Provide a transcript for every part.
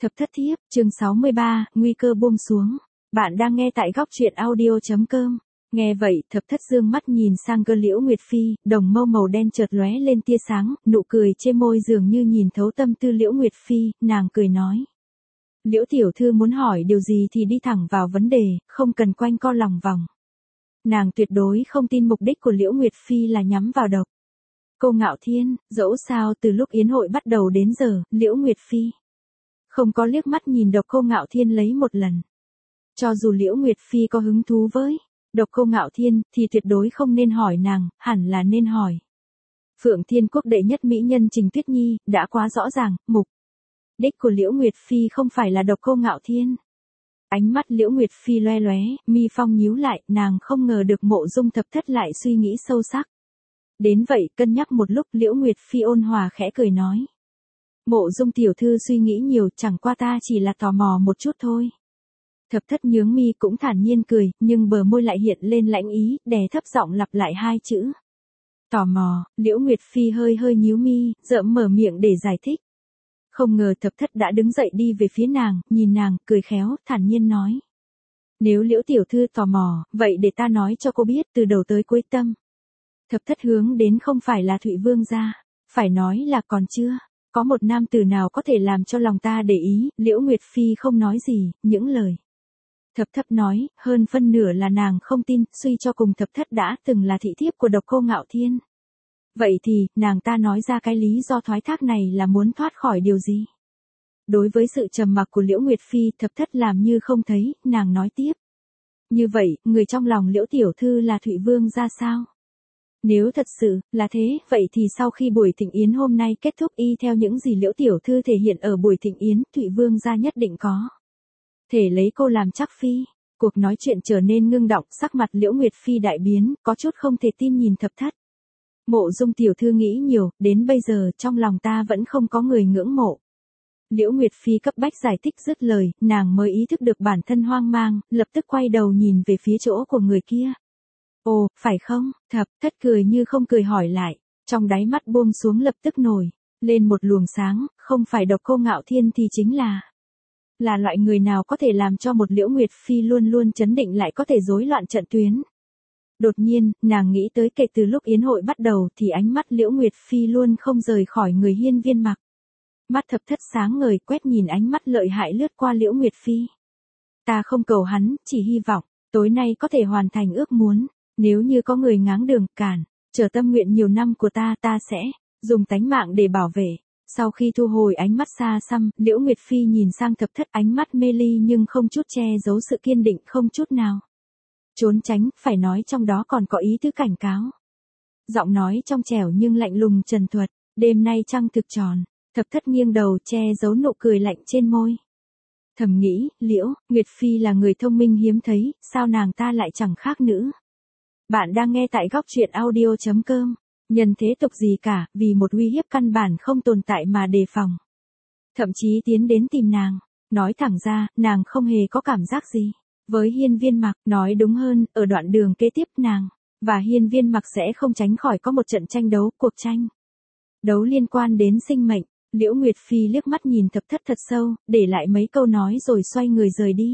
Thập thất thiếp, chương 63, nguy cơ buông xuống. Bạn đang nghe tại góc truyện audio.com. Nghe vậy, thập thất dương mắt nhìn sang cơ Liễu Nguyệt Phi, đồng mâu màu đen chợt lóe lên tia sáng, nụ cười trên môi dường như nhìn thấu tâm tư Liễu Nguyệt Phi, nàng cười nói. Liễu tiểu thư muốn hỏi điều gì thì đi thẳng vào vấn đề, không cần quanh co lòng vòng. Nàng tuyệt đối không tin mục đích của Liễu Nguyệt Phi là nhắm vào Độc Cô Ngạo Thiên, dẫu sao từ lúc yến hội bắt đầu đến giờ, Liễu Nguyệt Phi không có liếc mắt nhìn Độc Cô Ngạo Thiên lấy một lần. Cho dù Liễu Nguyệt Phi có hứng thú với Độc Cô Ngạo Thiên thì tuyệt đối không nên hỏi nàng, hẳn là nên hỏi Phượng Thiên Quốc đệ nhất mỹ nhân Trình Tuyết Nhi, đã quá rõ ràng, mục đích của Liễu Nguyệt Phi không phải là Độc Cô Ngạo Thiên. Ánh mắt Liễu Nguyệt Phi loe loé, mi phong nhíu lại, nàng không ngờ được Mộ Dung Thập Thất lại suy nghĩ sâu sắc. Đến vậy, cân nhắc một lúc Liễu Nguyệt Phi ôn hòa khẽ cười nói. Mộ Dung tiểu thư suy nghĩ nhiều, chẳng qua ta chỉ là tò mò một chút thôi. Thập Thất nhướng mi cũng thản nhiên cười, nhưng bờ môi lại hiện lên lãnh ý, đè thấp giọng lặp lại hai chữ. Tò mò, Liễu Nguyệt Phi hơi nhíu mi, rợm mở miệng để giải thích. Không ngờ Thập Thất đã đứng dậy đi về phía nàng, nhìn nàng, cười khéo, thản nhiên nói. Nếu Liễu tiểu thư tò mò, vậy để ta nói cho cô biết từ đầu tới cuối tâm. Thập Thất hướng đến không phải là Thụy Vương gia, phải nói là còn chưa có một nam tử nào có thể làm cho lòng ta để ý. Liễu Nguyệt Phi không nói gì, những lời Thập Thất nói, hơn phân nửa là nàng không tin, suy cho cùng Thập Thất đã từng là thị thiếp của Độc Cô Ngạo Thiên. Vậy thì, nàng ta nói ra cái lý do thoái thác này là muốn thoát khỏi điều gì? Đối với sự trầm mặc của Liễu Nguyệt Phi, Thập Thất làm như không thấy, nàng nói tiếp. Như vậy, người trong lòng Liễu tiểu thư là Thụy Vương ra sao? Nếu thật sự là thế, vậy thì sau khi buổi thịnh yến hôm nay kết thúc y theo những gì Liễu tiểu thư thể hiện ở buổi thịnh yến, Thụy Vương gia nhất định có thể lấy cô làm chắc phi. Cuộc nói chuyện trở nên ngưng động, sắc mặt Liễu Nguyệt Phi đại biến, có chút không thể tin nhìn Thập Thất. Mộ Dung tiểu thư nghĩ nhiều, đến bây giờ trong lòng ta vẫn không có người ngưỡng mộ. Liễu Nguyệt Phi cấp bách giải thích dứt lời, nàng mới ý thức được bản thân hoang mang, lập tức quay đầu nhìn về phía chỗ của người kia. Ồ, phải không? Thập Thất cười như không cười hỏi lại, trong đáy mắt buông xuống lập tức nổi lên một luồng sáng, không phải Độc Cô Ngạo Thiên thì chính là loại người nào có thể làm cho một Liễu Nguyệt Phi luôn luôn trấn định lại có thể rối loạn trận tuyến. Đột nhiên, nàng nghĩ tới kể từ lúc yến hội bắt đầu thì ánh mắt Liễu Nguyệt Phi luôn không rời khỏi người Hiên Viên Mặc. Mắt Thập Thất sáng ngời quét nhìn ánh mắt lợi hại lướt qua Liễu Nguyệt Phi. Ta không cầu hắn, chỉ hy vọng tối nay có thể hoàn thành ước muốn. Nếu như có người ngáng đường, cản trở tâm nguyện nhiều năm của ta sẽ dùng tánh mạng để bảo vệ. Sau khi thu hồi ánh mắt xa xăm, Liễu Nguyệt Phi nhìn sang Thập Thất, ánh mắt mê ly nhưng không chút che giấu sự kiên định, không chút nào trốn tránh, phải nói trong đó còn có ý tứ cảnh cáo. Giọng nói trong trẻo nhưng lạnh lùng trần thuật, đêm nay trăng thực tròn. Thập Thất nghiêng đầu che giấu nụ cười lạnh trên môi. Thầm nghĩ, Liễu Nguyệt Phi là người thông minh hiếm thấy, sao nàng ta lại chẳng khác nữ. Bạn đang nghe tại góc truyện audio.com. Nhân thế tục gì cả, vì một uy hiếp căn bản không tồn tại mà đề phòng. Thậm chí tiến đến tìm nàng. Nói thẳng ra, nàng không hề có cảm giác gì với Hiên Viên Mặc. Nói đúng hơn, ở đoạn đường kế tiếp nàng và Hiên Viên Mặc sẽ không tránh khỏi có một trận tranh đấu, cuộc tranh đấu liên quan đến sinh mệnh. Liễu Nguyệt Phi liếc mắt nhìn Thập Thất thật sâu, để lại mấy câu nói rồi xoay người rời đi.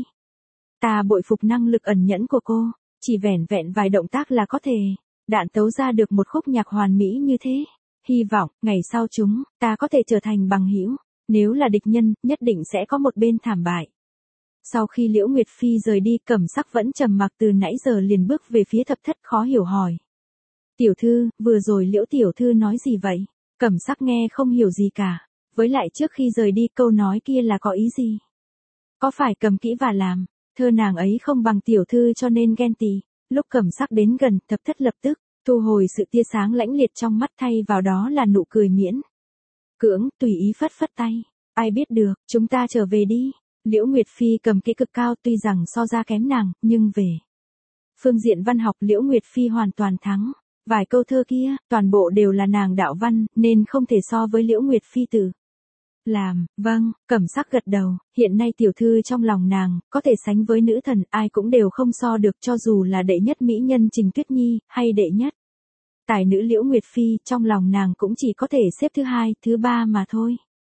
Ta bội phục năng lực ẩn nhẫn của cô, chỉ vẻn vẹn vài động tác là có thể đạn tấu ra được một khúc nhạc hoàn mỹ như thế. Hy vọng, ngày sau chúng ta có thể trở thành bằng hữu. Nếu là địch nhân, nhất định sẽ có một bên thảm bại. Sau khi Liễu Nguyệt Phi rời đi, Cẩm Sắc vẫn trầm mặc từ nãy giờ liền bước về phía Thập Thất khó hiểu hỏi. Tiểu thư, vừa rồi Liễu tiểu thư nói gì vậy? Cẩm Sắc nghe không hiểu gì cả. Với lại trước khi rời đi câu nói kia là có ý gì? Có phải cầm kỹ và làm thơ nàng ấy không bằng tiểu thư cho nên ghen tị? Lúc Cẩm Sắc đến gần, Thập Thất lập tức thu hồi sự tia sáng lãnh liệt trong mắt, thay vào đó là nụ cười miễn cưỡng, tùy ý phất phất tay. Ai biết được, chúng ta trở về đi. Liễu Nguyệt Phi cầm kỹ cực cao, tuy rằng so ra kém nàng, nhưng về phương diện văn học Liễu Nguyệt Phi hoàn toàn thắng. Vài câu thơ kia, toàn bộ đều là nàng đạo văn, nên không thể so với Liễu Nguyệt Phi tự làm. Vâng, Cẩm Sắc gật đầu, hiện nay tiểu thư trong lòng nàng, có thể sánh với nữ thần, ai cũng đều không so được, cho dù là đệ nhất mỹ nhân Trình Tuyết Nhi, hay đệ nhất tài nữ Liễu Nguyệt Phi, trong lòng nàng cũng chỉ có thể xếp thứ hai, thứ ba mà thôi.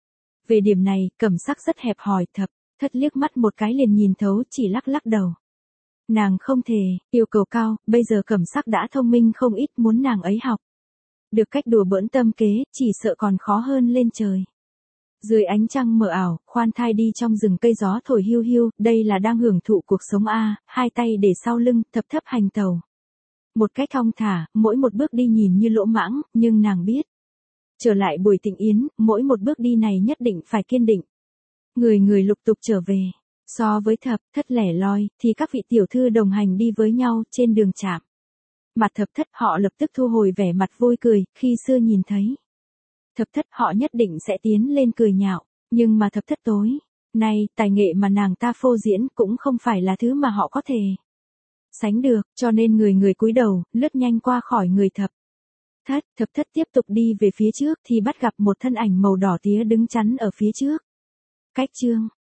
Về điểm này, Cẩm Sắc rất hẹp hòi, Thập Thất liếc mắt một cái liền nhìn thấu, chỉ lắc lắc đầu. Nàng không thể, yêu cầu cao, bây giờ Cẩm Sắc đã thông minh không ít, muốn nàng ấy học. Được cách đùa bỡn tâm kế, chỉ sợ còn khó hơn lên trời. Dưới ánh trăng mờ ảo, khoan thai đi trong rừng cây gió thổi hiu hiu, đây là đang hưởng thụ cuộc sống a, hai tay để sau lưng, thập thấp hành tàu. Một cách thong thả, mỗi một bước đi nhìn như lỗ mãng, nhưng nàng biết. Trở lại buổi tịnh yến, mỗi một bước đi này nhất định phải kiên định. Người người lục tục trở về. So với Thập Thất lẻ loi, thì các vị tiểu thư đồng hành đi với nhau trên đường chạm. Mặt Thập Thất họ lập tức thu hồi vẻ mặt vui cười, khi xưa nhìn thấy. Thập Thất họ nhất định sẽ tiến lên cười nhạo, nhưng mà Thập Thất tối. Nay, tài nghệ mà nàng ta phô diễn cũng không phải là thứ mà họ có thể sánh được, cho nên người người cúi đầu, lướt nhanh qua khỏi người Thập Thất tiếp tục đi về phía trước thì bắt gặp một thân ảnh màu đỏ tía đứng chắn ở phía trước. Cách chương